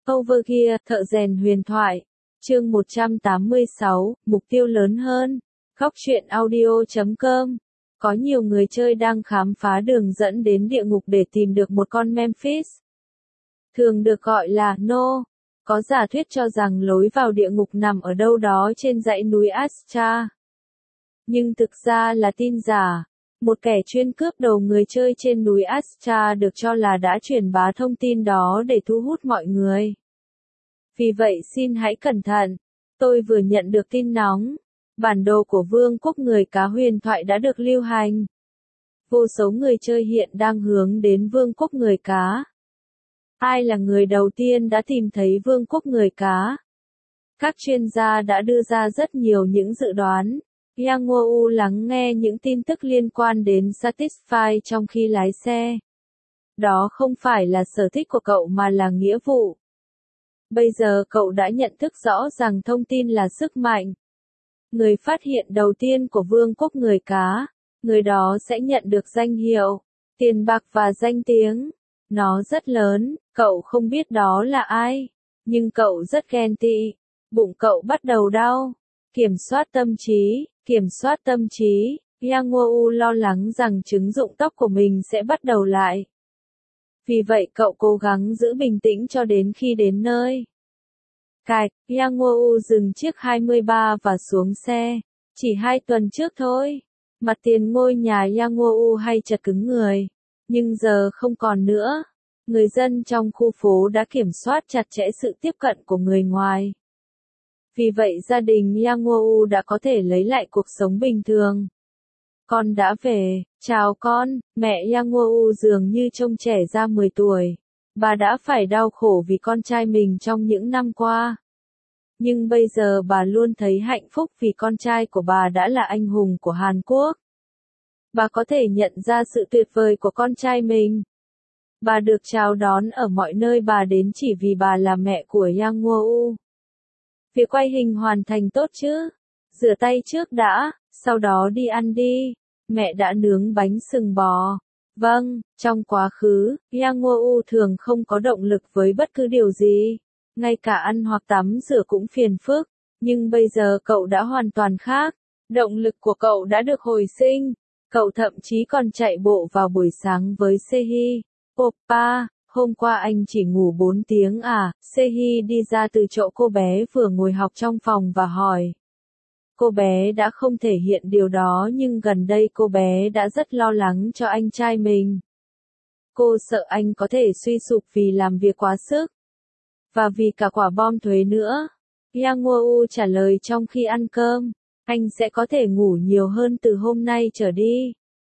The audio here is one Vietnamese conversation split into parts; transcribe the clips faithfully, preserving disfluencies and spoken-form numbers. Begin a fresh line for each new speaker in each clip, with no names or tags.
Overgear, thợ rèn huyền thoại. Chương một trăm tám mươi sáu, mục tiêu lớn hơn. Góc truyện audio chấm com. Có nhiều người chơi đang khám phá đường dẫn đến địa ngục để tìm được một con Memphis. Thường được gọi là No. Có giả thuyết cho rằng lối vào địa ngục nằm ở đâu đó trên dãy núi Astra. Nhưng thực ra là tin giả. Một kẻ chuyên cướp đầu người chơi trên núi Astra được cho là đã truyền bá thông tin đó để thu hút mọi người. Vì vậy xin hãy cẩn thận. Tôi vừa nhận được tin nóng. Bản đồ của Vương quốc người cá huyền thoại đã được lưu hành. Vô số người chơi hiện đang hướng đến Vương quốc người cá. Ai là người đầu tiên đã tìm thấy Vương quốc người cá? Các chuyên gia đã đưa ra rất nhiều những dự đoán. Yang Nguo lắng nghe những tin tức liên quan đến Satisfy trong khi lái xe. Đó không phải là sở thích của cậu mà là nghĩa vụ. Bây giờ cậu đã nhận thức rõ rằng thông tin là sức mạnh. Người phát hiện đầu tiên của Vương quốc người cá, người đó sẽ nhận được danh hiệu, tiền bạc và danh tiếng. Nó rất lớn, cậu không biết đó là ai, nhưng cậu rất ghen tị. Bụng cậu bắt đầu đau. Kiểm soát tâm trí, kiểm soát tâm trí. Yang Nguo lo lắng rằng trứng rụng tóc của mình sẽ bắt đầu lại. Vì vậy cậu cố gắng giữ bình tĩnh cho đến khi đến nơi. Cạch, Yang Nguo dừng chiếc hai mươi ba và xuống xe. Chỉ hai tuần trước thôi. Mặt tiền ngôi nhà Yang Nguo hay chật cứng người. Nhưng giờ không còn nữa. Người dân trong khu phố đã kiểm soát chặt chẽ sự tiếp cận của người ngoài. Vì vậy gia đình Yang Nguo đã có thể lấy lại cuộc sống bình thường. Con đã về, chào con, mẹ Yang Nguo dường như trông trẻ ra mười tuổi. Bà đã phải đau khổ vì con trai mình trong những năm qua. Nhưng bây giờ bà luôn thấy hạnh phúc vì con trai của bà đã là anh hùng của Hàn Quốc. Bà có thể nhận ra sự tuyệt vời của con trai mình. Bà được chào đón ở mọi nơi bà đến chỉ vì bà là mẹ của Yang Nguo. Việc quay hình hoàn thành tốt chứ? Rửa tay trước đã, sau đó đi ăn đi. Mẹ đã nướng bánh sừng bò. Vâng, trong quá khứ, Yang Nguo thường không có động lực với bất cứ điều gì. Ngay cả ăn hoặc tắm rửa cũng phiền phức. Nhưng bây giờ cậu đã hoàn toàn khác. Động lực của cậu đã được hồi sinh. Cậu thậm chí còn chạy bộ vào buổi sáng với Sehi. Oppa, hôm qua anh chỉ ngủ bốn tiếng à? Sehi đi ra từ chỗ cô bé vừa ngồi học trong phòng và hỏi. Cô bé đã không thể hiện điều đó nhưng gần đây cô bé đã rất lo lắng cho anh trai mình. Cô sợ anh có thể suy sụp vì làm việc quá sức. Và vì cả quả bom thuế nữa. Yang Nguo trả lời trong khi ăn cơm. Anh sẽ có thể ngủ nhiều hơn từ hôm nay trở đi.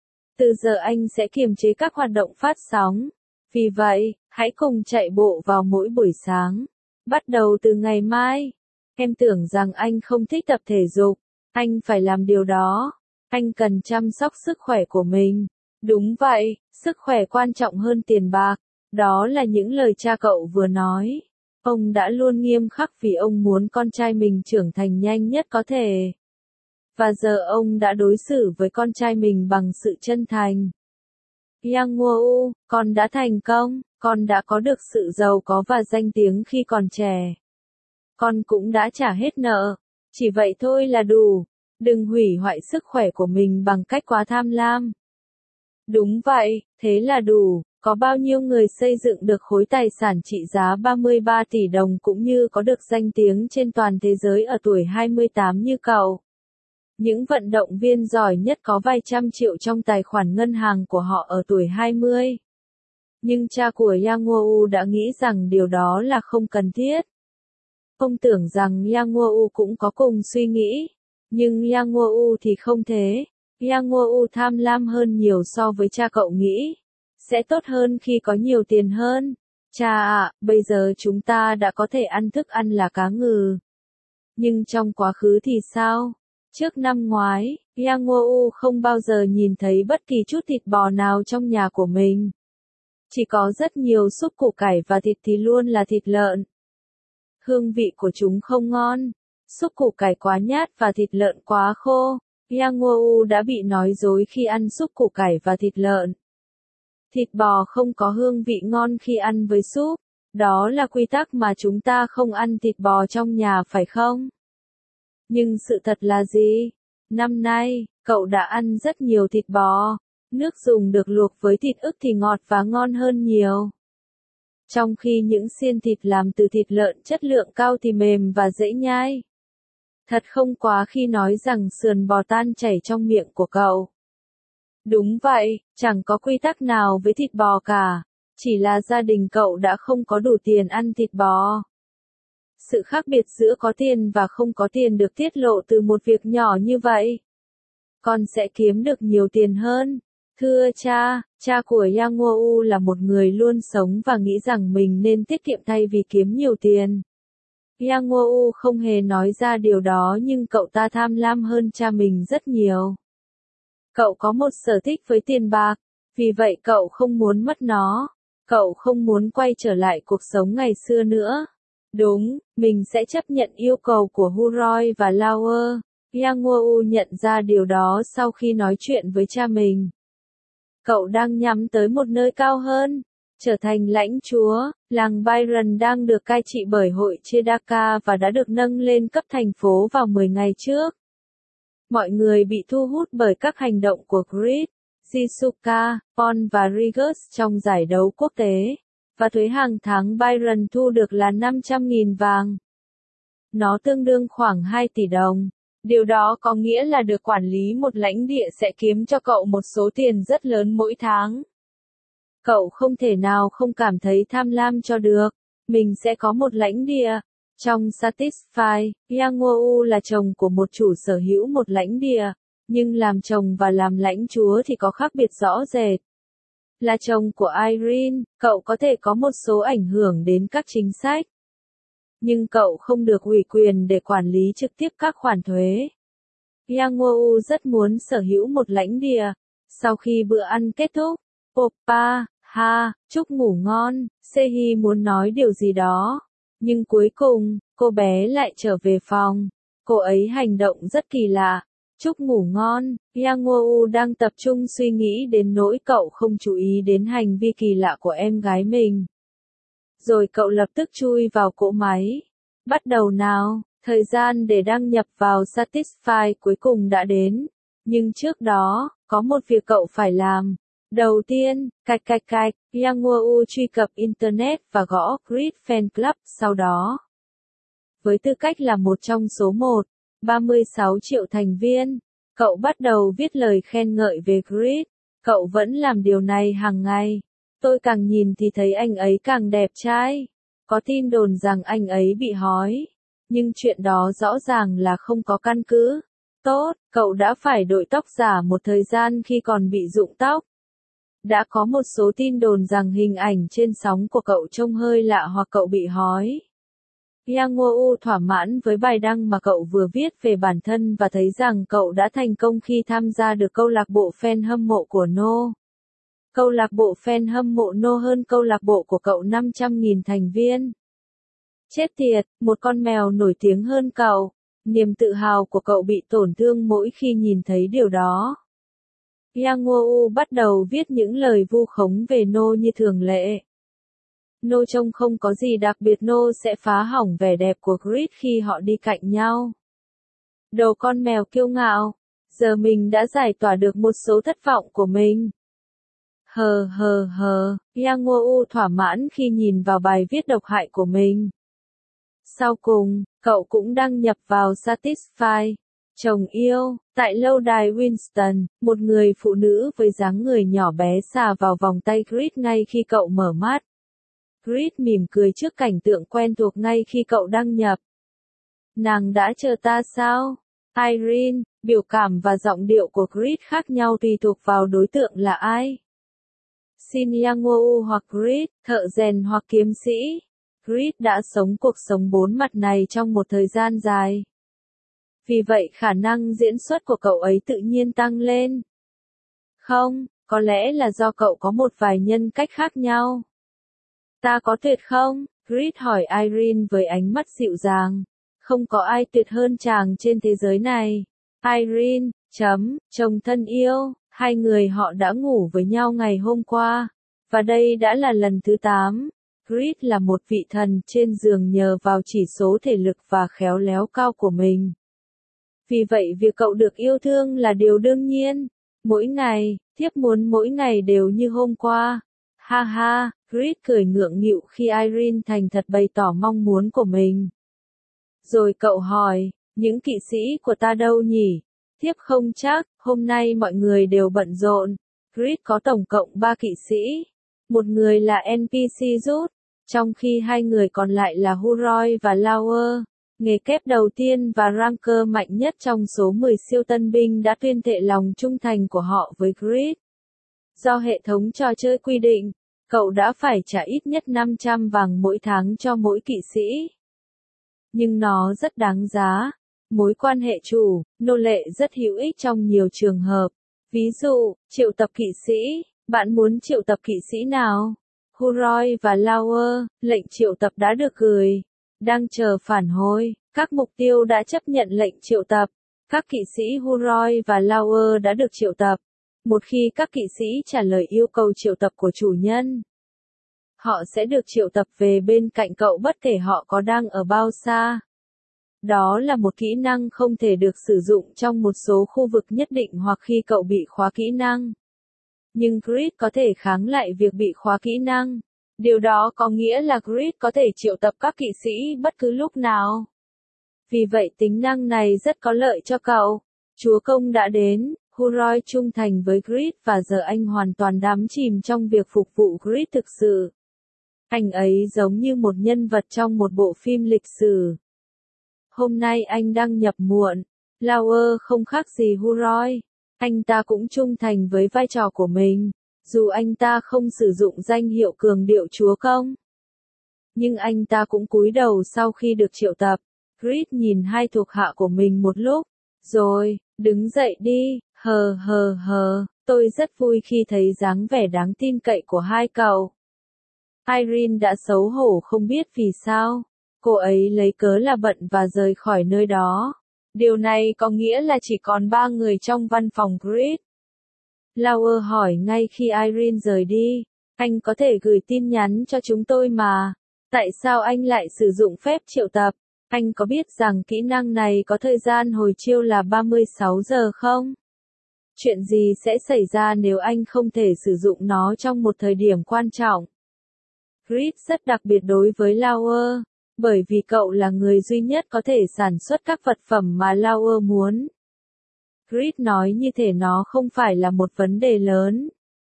Từ giờ anh sẽ kiềm chế các hoạt động phát sóng. Vì vậy, hãy cùng chạy bộ vào mỗi buổi sáng. Bắt đầu từ ngày mai. Em tưởng rằng anh không thích tập thể dục. Anh phải làm điều đó. Anh cần chăm sóc sức khỏe của mình. Đúng vậy, sức khỏe quan trọng hơn tiền bạc. Đó là những lời cha cậu vừa nói. Ông đã luôn nghiêm khắc vì ông muốn con trai mình trưởng thành nhanh nhất có thể. Và giờ ông đã đối xử với con trai mình bằng sự chân thành. Yang Nguo, con đã thành công, con đã có được sự giàu có và danh tiếng khi còn trẻ. Con cũng đã trả hết nợ. Chỉ vậy thôi là đủ. Đừng hủy hoại sức khỏe của mình bằng cách quá tham lam. Đúng vậy, thế là đủ. Có bao nhiêu người xây dựng được khối tài sản trị giá ba mươi ba tỷ đồng cũng như có được danh tiếng trên toàn thế giới ở tuổi hai mươi tám như cậu. Những vận động viên giỏi nhất có vài trăm triệu trong tài khoản ngân hàng của họ ở tuổi hai mươi. Nhưng cha của Yang Nguo đã nghĩ rằng điều đó là không cần thiết. Ông tưởng rằng Yang Nguo cũng có cùng suy nghĩ. Nhưng Yang Nguo thì không thế. Yang Nguo tham lam hơn nhiều so với cha cậu nghĩ. Sẽ tốt hơn khi có nhiều tiền hơn. Cha ạ, bây giờ chúng ta đã có thể ăn thức ăn là cá ngừ. Nhưng trong quá khứ thì sao? Trước năm ngoái, Yang Nguo không bao giờ nhìn thấy bất kỳ chút thịt bò nào trong nhà của mình. Chỉ có rất nhiều súp củ cải và thịt thì luôn là thịt lợn. Hương vị của chúng không ngon. Súp củ cải quá nhát và thịt lợn quá khô. Yang Nguo đã bị nói dối khi ăn súp củ cải và thịt lợn. Thịt bò không có hương vị ngon khi ăn với súp. Đó là quy tắc mà chúng ta không ăn thịt bò trong nhà phải không? Nhưng sự thật là gì? Năm nay, cậu đã ăn rất nhiều thịt bò. Nước dùng được luộc với thịt ức thì ngọt và ngon hơn nhiều. Trong khi những xiên thịt làm từ thịt lợn chất lượng cao thì mềm và dễ nhai. Thật không quá khi nói rằng sườn bò tan chảy trong miệng của cậu. Đúng vậy, chẳng có quy tắc nào với thịt bò cả. Chỉ là gia đình cậu đã không có đủ tiền ăn thịt bò. Sự khác biệt giữa có tiền và không có tiền được tiết lộ từ một việc nhỏ như vậy. Con sẽ kiếm được nhiều tiền hơn. Thưa cha, cha của Yang Woo là một người luôn sống và nghĩ rằng mình nên tiết kiệm thay vì kiếm nhiều tiền. Yang Woo không hề nói ra điều đó nhưng cậu ta tham lam hơn cha mình rất nhiều. Cậu có một sở thích với tiền bạc, vì vậy cậu không muốn mất nó. Cậu không muốn quay trở lại cuộc sống ngày xưa nữa. Đúng, mình sẽ chấp nhận yêu cầu của Huroy và Lauer. Yang Woo nhận ra điều đó sau khi nói chuyện với cha mình. Cậu đang nhắm tới một nơi cao hơn, trở thành lãnh chúa. Làng Byron đang được cai trị bởi hội Chedaka và đã được nâng lên cấp thành phố vào mười ngày trước. Mọi người bị thu hút bởi các hành động của Creed, Shizuka, Paul và Regis trong giải đấu quốc tế, và thuế hàng tháng Byron thu được là năm trăm nghìn vàng. Nó tương đương khoảng hai tỷ đồng. Điều đó có nghĩa là được quản lý một lãnh địa sẽ kiếm cho cậu một số tiền rất lớn mỗi tháng. Cậu không thể nào không cảm thấy tham lam cho được. Mình sẽ có một lãnh địa. Trong Satisfy, Yang Woo là chồng của một chủ sở hữu một lãnh địa, nhưng làm chồng và làm lãnh chúa thì có khác biệt rõ rệt. Là chồng của Irene, cậu có thể có một số ảnh hưởng đến các chính sách. Nhưng cậu không được ủy quyền để quản lý trực tiếp các khoản thuế. Yang Woo rất muốn sở hữu một lãnh địa. Sau khi bữa ăn kết thúc, Oppa, ha, chúc ngủ ngon, Sehi muốn nói điều gì đó. Nhưng cuối cùng, cô bé lại trở về phòng. Cô ấy hành động rất kỳ lạ. Chúc ngủ ngon, Yang Woo đang tập trung suy nghĩ đến nỗi cậu không chú ý đến hành vi kỳ lạ của em gái mình. Rồi cậu lập tức chui vào cỗ máy. Bắt đầu nào, thời gian để đăng nhập vào Satisfy cuối cùng đã đến. Nhưng trước đó, có một việc cậu phải làm. Đầu tiên, cạch cạch cạch, Yang Woo truy cập Internet và gõ Creed Fan Club sau đó. Với tư cách là một trong số một, ba mươi sáu triệu thành viên, cậu bắt đầu viết lời khen ngợi về Creed. Cậu vẫn làm điều này hàng ngày. Tôi càng nhìn thì thấy anh ấy càng đẹp trai. Có tin đồn rằng anh ấy bị hói. Nhưng chuyện đó rõ ràng là không có căn cứ. Tốt, cậu đã phải đội tóc giả một thời gian khi còn bị rụng tóc. Đã có một số tin đồn rằng hình ảnh trên sóng của cậu trông hơi lạ hoặc cậu bị hói. Yang Woo thỏa mãn với bài đăng mà cậu vừa viết về bản thân và thấy rằng cậu đã thành công khi tham gia được câu lạc bộ fan hâm mộ của No. Câu lạc bộ fan hâm mộ No hơn câu lạc bộ của cậu năm trăm nghìn thành viên. Chết tiệt, một con mèo nổi tiếng hơn cậu. Niềm tự hào của cậu bị tổn thương mỗi khi nhìn thấy điều đó. Yang Woo bắt đầu viết những lời vu khống về No như thường lệ. No trông không có gì đặc biệt, No sẽ phá hỏng vẻ đẹp của Creed khi họ đi cạnh nhau. Đồ con mèo kiêu ngạo, giờ mình đã giải tỏa được một số thất vọng của mình. Hờ hờ hờ, Yang Woo thỏa mãn khi nhìn vào bài viết độc hại của mình. Sau cùng, cậu cũng đăng nhập vào Satisfy. Chồng yêu, tại lâu đài Winston, một người phụ nữ với dáng người nhỏ bé xà vào vòng tay Creed ngay khi cậu mở mắt. Creed mỉm cười trước cảnh tượng quen thuộc ngay khi cậu đăng nhập. Nàng đã chờ ta sao? Irene, biểu cảm và giọng điệu của Creed khác nhau tùy thuộc vào đối tượng là ai. Xin Yang Woo hoặc Creed, thợ rèn hoặc kiếm sĩ. Creed đã sống cuộc sống bốn mặt này trong một thời gian dài. Vì vậy khả năng diễn xuất của cậu ấy tự nhiên tăng lên. Không, có lẽ là do cậu có một vài nhân cách khác nhau. Ta có tuyệt không? Creed hỏi Irene với ánh mắt dịu dàng. Không có ai tuyệt hơn chàng trên thế giới này. Irene, chấm, chồng thân yêu, hai người họ đã ngủ với nhau ngày hôm qua. Và đây đã là lần thứ tám. Grid là một vị thần trên giường nhờ vào chỉ số thể lực và khéo léo cao của mình. Vì vậy việc cậu được yêu thương là điều đương nhiên. Mỗi ngày, thiếp muốn mỗi ngày đều như hôm qua. Ha ha, Grid cười ngượng nghịu khi Irene thành thật bày tỏ mong muốn của mình. Rồi cậu hỏi, những kỵ sĩ của ta đâu nhỉ? Thiếp không chắc, hôm nay mọi người đều bận rộn. Grid có tổng cộng ba kỵ sĩ. Một người là en pê xê rút, trong khi hai người còn lại là Huroi và Lauer, nghề kép đầu tiên và ranker mạnh nhất trong số mười siêu tân binh đã tuyên thệ lòng trung thành của họ với Grid. Do hệ thống trò chơi quy định, cậu đã phải trả ít nhất năm trăm vàng mỗi tháng cho mỗi kỵ sĩ. Nhưng nó rất đáng giá. Mối quan hệ chủ, nô lệ rất hữu ích trong nhiều trường hợp. Ví dụ, triệu tập kỵ sĩ, bạn muốn triệu tập kỵ sĩ nào? Huroi và Lauer, lệnh triệu tập đã được gửi. Đang chờ phản hồi, các mục tiêu đã chấp nhận lệnh triệu tập. Các kỵ sĩ Huroi và Lauer đã được triệu tập. Một khi các kỵ sĩ trả lời yêu cầu triệu tập của chủ nhân, họ sẽ được triệu tập về bên cạnh cậu bất kể họ có đang ở bao xa. Đó là một kỹ năng không thể được sử dụng trong một số khu vực nhất định hoặc khi cậu bị khóa kỹ năng. Nhưng Grid có thể kháng lại việc bị khóa kỹ năng. Điều đó có nghĩa là Grid có thể triệu tập các kỵ sĩ bất cứ lúc nào. Vì vậy tính năng này rất có lợi cho cậu. Chúa công đã đến, Huroi trung thành với Grid và giờ anh hoàn toàn đắm chìm trong việc phục vụ Grid thực sự. Anh ấy giống như một nhân vật trong một bộ phim lịch sử. Hôm nay anh đăng nhập muộn. Lauer không khác gì Huroi. Anh ta cũng trung thành với vai trò của mình, dù anh ta không sử dụng danh hiệu cường điệu chúa công. Nhưng anh ta cũng cúi đầu sau khi được triệu tập. Grid nhìn hai thuộc hạ của mình một lúc, rồi, đứng dậy đi, hờ hờ hờ, tôi rất vui khi thấy dáng vẻ đáng tin cậy của hai cậu. Irene đã xấu hổ không biết vì sao. Cô ấy lấy cớ là bận và rời khỏi nơi đó. Điều này có nghĩa là chỉ còn ba người trong văn phòng Grid. Lauer hỏi ngay khi Irene rời đi. Anh có thể gửi tin nhắn cho chúng tôi mà. Tại sao anh lại sử dụng phép triệu tập? Anh có biết rằng kỹ năng này có thời gian hồi chiêu là ba mươi sáu giờ không? Chuyện gì sẽ xảy ra nếu anh không thể sử dụng nó trong một thời điểm quan trọng? Grid rất đặc biệt đối với Lauer, bởi vì cậu là người duy nhất có thể sản xuất các vật phẩm mà Lauer muốn. Grid nói như thể nó không phải là một vấn đề lớn.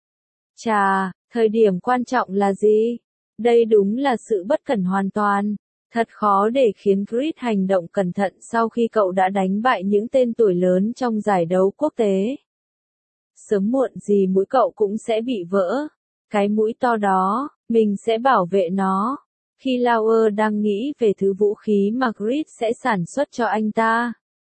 Chà, thời điểm quan trọng là gì? Đây đúng là sự bất cẩn hoàn toàn. Thật khó để khiến Grid hành động cẩn thận sau khi cậu đã đánh bại những tên tuổi lớn trong giải đấu quốc tế. Sớm muộn gì mũi cậu cũng sẽ bị vỡ. Cái mũi to đó, mình sẽ bảo vệ nó. Khi Lauer đang nghĩ về thứ vũ khí mà Grid sẽ sản xuất cho anh ta,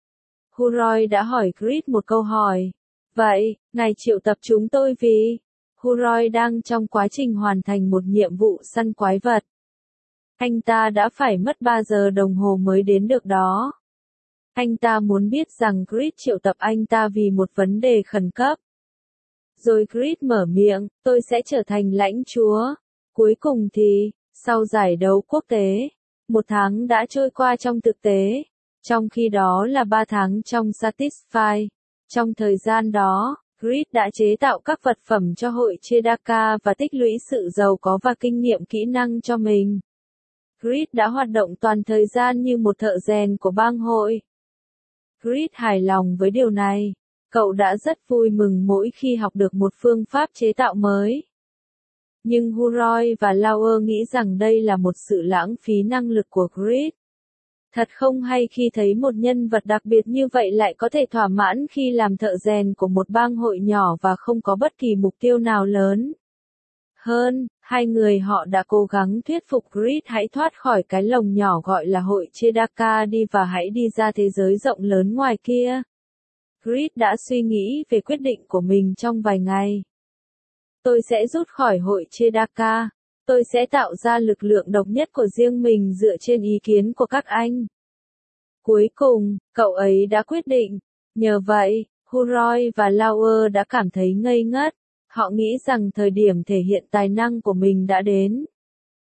Huroi đã hỏi Grid một câu hỏi. Vậy, ngài triệu tập chúng tôi vì? Huroi đang trong quá trình hoàn thành một nhiệm vụ săn quái vật. Anh ta đã phải mất ba giờ đồng hồ mới đến được đó. Anh ta muốn biết rằng Grid triệu tập anh ta vì một vấn đề khẩn cấp. Rồi Grid mở miệng, tôi sẽ trở thành lãnh chúa. Cuối cùng thì, sau giải đấu quốc tế, một tháng đã trôi qua trong thực tế, trong khi đó là ba tháng trong Satisfy. Trong thời gian đó, Grid đã chế tạo các vật phẩm cho hội Chedaka và tích lũy sự giàu có và kinh nghiệm kỹ năng cho mình. Grid đã hoạt động toàn thời gian như một thợ rèn của bang hội. Grid hài lòng với điều này. Cậu đã rất vui mừng mỗi khi học được một phương pháp chế tạo mới. Nhưng Huroi và Lauer nghĩ rằng đây là một sự lãng phí năng lực của Grid. Thật không hay khi thấy một nhân vật đặc biệt như vậy lại có thể thỏa mãn khi làm thợ rèn của một bang hội nhỏ và không có bất kỳ mục tiêu nào lớn. Hơn, hai người họ đã cố gắng thuyết phục Grid hãy thoát khỏi cái lồng nhỏ gọi là hội Chedaka đi và hãy đi ra thế giới rộng lớn ngoài kia. Grid đã suy nghĩ về quyết định của mình trong vài ngày. Tôi sẽ rút khỏi hội Chedaka. Tôi sẽ tạo ra lực lượng độc nhất của riêng mình dựa trên ý kiến của các anh. Cuối cùng, cậu ấy đã quyết định. Nhờ vậy, Huroi và Lauer đã cảm thấy ngây ngất. Họ nghĩ rằng thời điểm thể hiện tài năng của mình đã đến.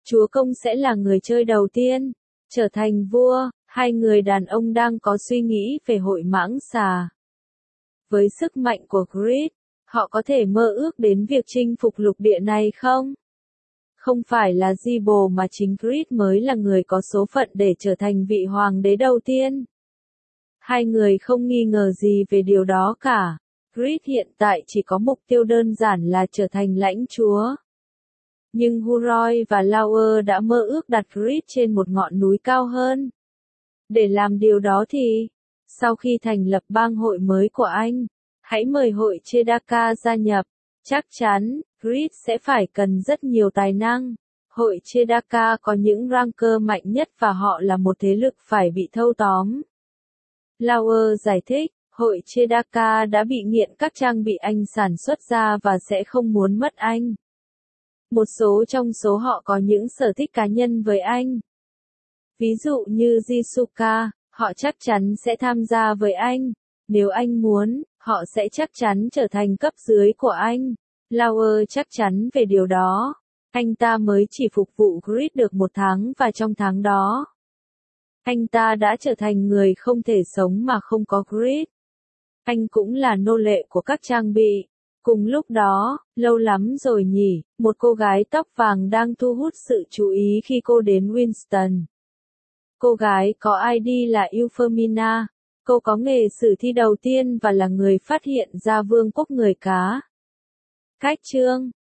Chúa Công sẽ là người chơi đầu tiên trở thành vua. Hai người đàn ông đang có suy nghĩ về hội mãng xà. Với sức mạnh của Creed, họ có thể mơ ước đến việc chinh phục lục địa này không? Không phải là Gible mà chính Creed mới là người có số phận để trở thành vị hoàng đế đầu tiên. Hai người không nghi ngờ gì về điều đó cả. Creed hiện tại chỉ có mục tiêu đơn giản là trở thành lãnh chúa. Nhưng Huroy và Lauer đã mơ ước đặt Creed trên một ngọn núi cao hơn. Để làm điều đó thì, sau khi thành lập bang hội mới của anh, hãy mời hội Chedaka gia nhập. Chắc chắn, Creed sẽ phải cần rất nhiều tài năng. Hội Chedaka có những ranker mạnh nhất và họ là một thế lực phải bị thâu tóm. Lauer giải thích, hội Chedaka đã bị nghiện các trang bị anh sản xuất ra và sẽ không muốn mất anh. Một số trong số họ có những sở thích cá nhân với anh. Ví dụ như Jisuka, họ chắc chắn sẽ tham gia với anh. Nếu anh muốn, họ sẽ chắc chắn trở thành cấp dưới của anh. Lauer chắc chắn về điều đó. Anh ta mới chỉ phục vụ Creed được một tháng và trong tháng đó, anh ta đã trở thành người không thể sống mà không có Creed. Anh cũng là nô lệ của các trang bị. Cùng lúc đó, lâu lắm rồi nhỉ, một cô gái tóc vàng đang thu hút sự chú ý khi cô đến Winston. Cô gái có i đê là Euphemina. Cô có nghề sử thi đầu tiên và là người phát hiện ra vương quốc người cá. Cách chương